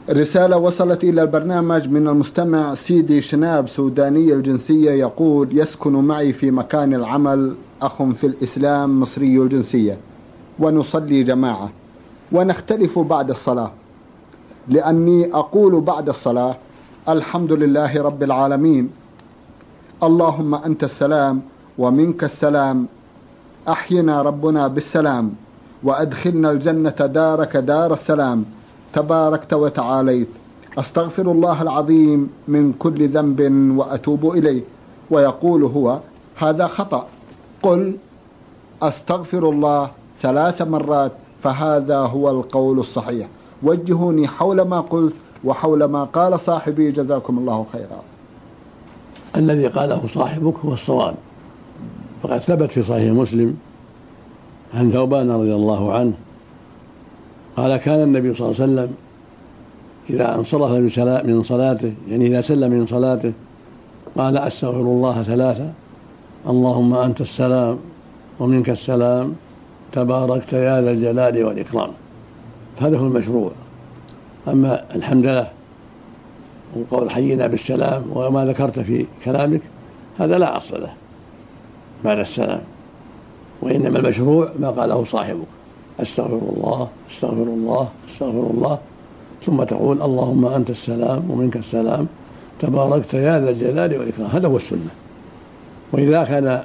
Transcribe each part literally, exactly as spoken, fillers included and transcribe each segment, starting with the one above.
رسالة وصلت إلى البرنامج من المستمع سيدي شناب سوداني الجنسية، يقول: يسكن معي في مكان العمل أخ في الإسلام مصري الجنسية، ونصلي جماعة ونختلف بعد الصلاة، لأني أقول بعد الصلاة: الحمد لله رب العالمين، اللهم أنت السلام ومنك السلام، أحينا ربنا بالسلام، وأدخلنا الجنة دارك دار السلام، تباركت وتعاليت، أستغفر الله العظيم من كل ذنب وأتوب إليه. ويقول هو: هذا خطأ، قل أستغفر الله ثلاث مرات، فهذا هو القول الصحيح. وجهوني حول ما قلت وحول ما قال صاحبي، جزاكم الله خيرا. الذي قاله صاحبك هو الصواب، فقد ثبت في صحيح مسلم عن ثوبان رضي الله عنه قال: كان النبي صلى الله عليه وسلم إذا انصرف من صلاته، يعني إذا سلم من صلاته، قال: أستغفر الله ثلاثة، اللهم أنت السلام ومنك السلام، تباركت يا ذا الجلال والإكرام. هذا هو المشروع. أما الحمد لله وقول حينا بالسلام وما ذكرت في كلامك، هذا لا أصل له بعد السلام، وإنما المشروع ما قاله صاحبك: أستغفر الله أستغفر الله أستغفر الله، ثم تقول: اللهم أنت السلام ومنك السلام، تباركت يا ذا الجلال والإكرام. هذا هو السنة. وإذا كان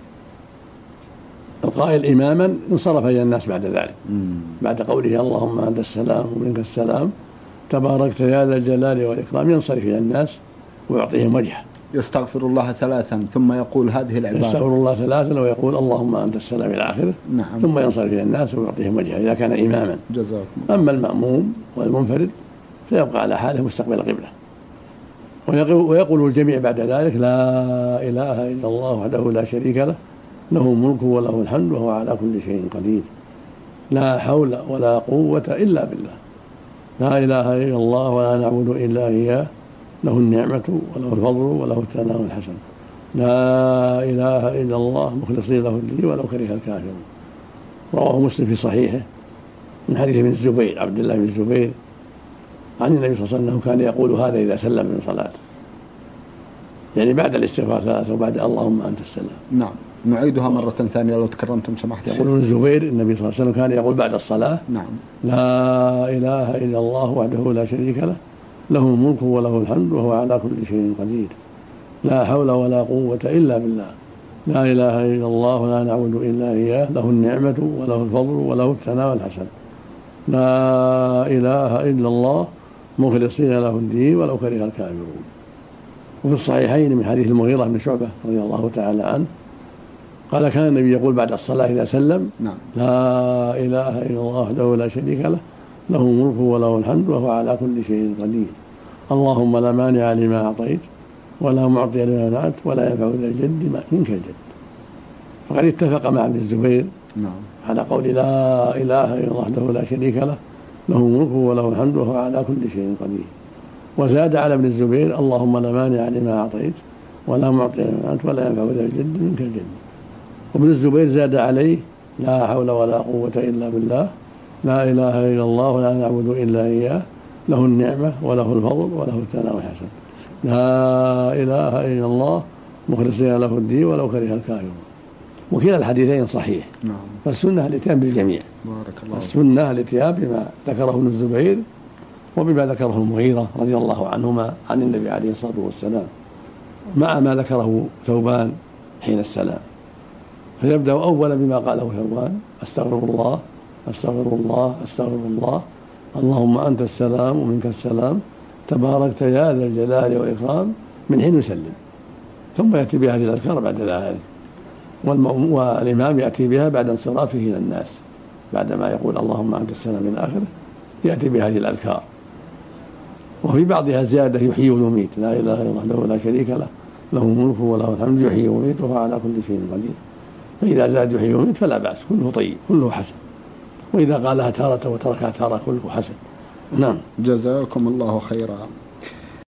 القائل إماما انصرف إلى الناس بعد ذلك، بعد قوله: اللهم أنت السلام ومنك السلام، تباركت يا ذا الجلال والإكرام، ينصرف إلى الناس ويعطيهم وجهه. يستغفر الله ثلاثا ثم يقول هذه العبارة: يستغفر الله ثلاثا ويقول: اللهم أنت السلام إلى آخره. نعم. ثم ينصرف إلى الناس ويعطيهم وجهه إذا كان إماما. جزاكم. أما المأموم والمنفرد فيبقى على حاله مستقبل القبلة، ويقول الجميع بعد ذلك: لا إله إلا الله وحده لا شريك له، له الملك وله الحمد وهو على كل شيء قدير، لا حول ولا قوة إلا بالله، لا إله إلا الله ولا نعبد إلا إياه، له النعمة وله الفضل وله الثناء الحسن، لا إله إلا الله مخلصين له الدين ولو كره الكافرون. رواه مسلم في صحيحه من حديث ابن الزبير، عبد الله بن الزبير، عن النبي صلى الله عليه وسلم كان يقول هذا إذا سلم من صلاته، يعني بعد الاستغفار ثلاثة وبعد اللهم أنت السلام. نعم. نعيدها مرة ثانية لو تكرمتم سمحت. يقول ابن الزبير: النبي صلى الله عليه وسلم كان يقول بعد الصلاة: نعم، لا إله إلا الله وحده لا شريك له، له الملك وله الحمد وهو على كل شيء قدير، لا حول ولا قوة إلا بالله، لا إله إلا الله ولا نعبد إلا إياه، له النعمة وله الفضل وله الثناء الحسن، لا إله إلا الله مخلصين له الدين ولو كره الكافرون. وفي الصحيحين من حديث المغيرة بن شعبة رضي الله تعالى عنه قال: كان النبي يقول بعد الصلاة إذا سلم: نعم. لا إله إلا الله وحده لا شريك له، له الملك وله الحمد وهو على كل شيء قدير، اللهم لا مانع لما أعطيت ولا معطي لما منعت ولا ينفع ذا الجد منك الجد. فقد اتفق مع ابن الزبير نعم. على قول لا إله إلا الله وحده لا شريك له، له الملك وله الحمد وهو على كل شيء قدير. وزاد على ابن الزبير: اللهم لا مانع لما أعطيت ولا معطي لما منعت ولا ينفع ذا الجد منك الجد. وابن الزبير زاد عليه: لا حول ولا قوة إلا بالله، لا إله إلا الله ولا نعبد إلا إياه، له النعمة وله الفضل وله الثناء الحسن، لا إله إلا الله مخلصين له الدين ولو كره الكافرون. وكلا الحديثين صحيح. نعم. فالسنة الاتيان بالجميع. بارك الله. السنة الاتيان بما ذكره ابن الزبير وبما ذكره المغيرة رضي الله عنهما عن النبي عليه الصلاة والسلام، مع ما ذكره ثوبان حين السلام. فيبدأ أولا بما قاله ثوبان: أستغفر الله أستغفر الله أستغفر الله، اللهم أنت السلام ومنك السلام، تباركت يا ذا الجلال والإكرام، من حين يسلم. ثم يأتي بهذه الأذكار بعد ذلك، والإمام يأتي بها بعد انصرافه إلى الناس، بعدما يقول اللهم أنت السلام إلى آخره يأتي بهذه الأذكار. وفي بعضها زيادة: يحيي ويميت، لا إله إلا الله وحده لا شريك له، له الملك وله الحمد يحيي ويميت وهو على كل شيء قدير. فإذا زاد يحيي ويميت فلا بأس، كله طيب كله حسن. وإذا قالها تارة وتركها تارة كله حسن. نعم. جزاكم الله خيرا.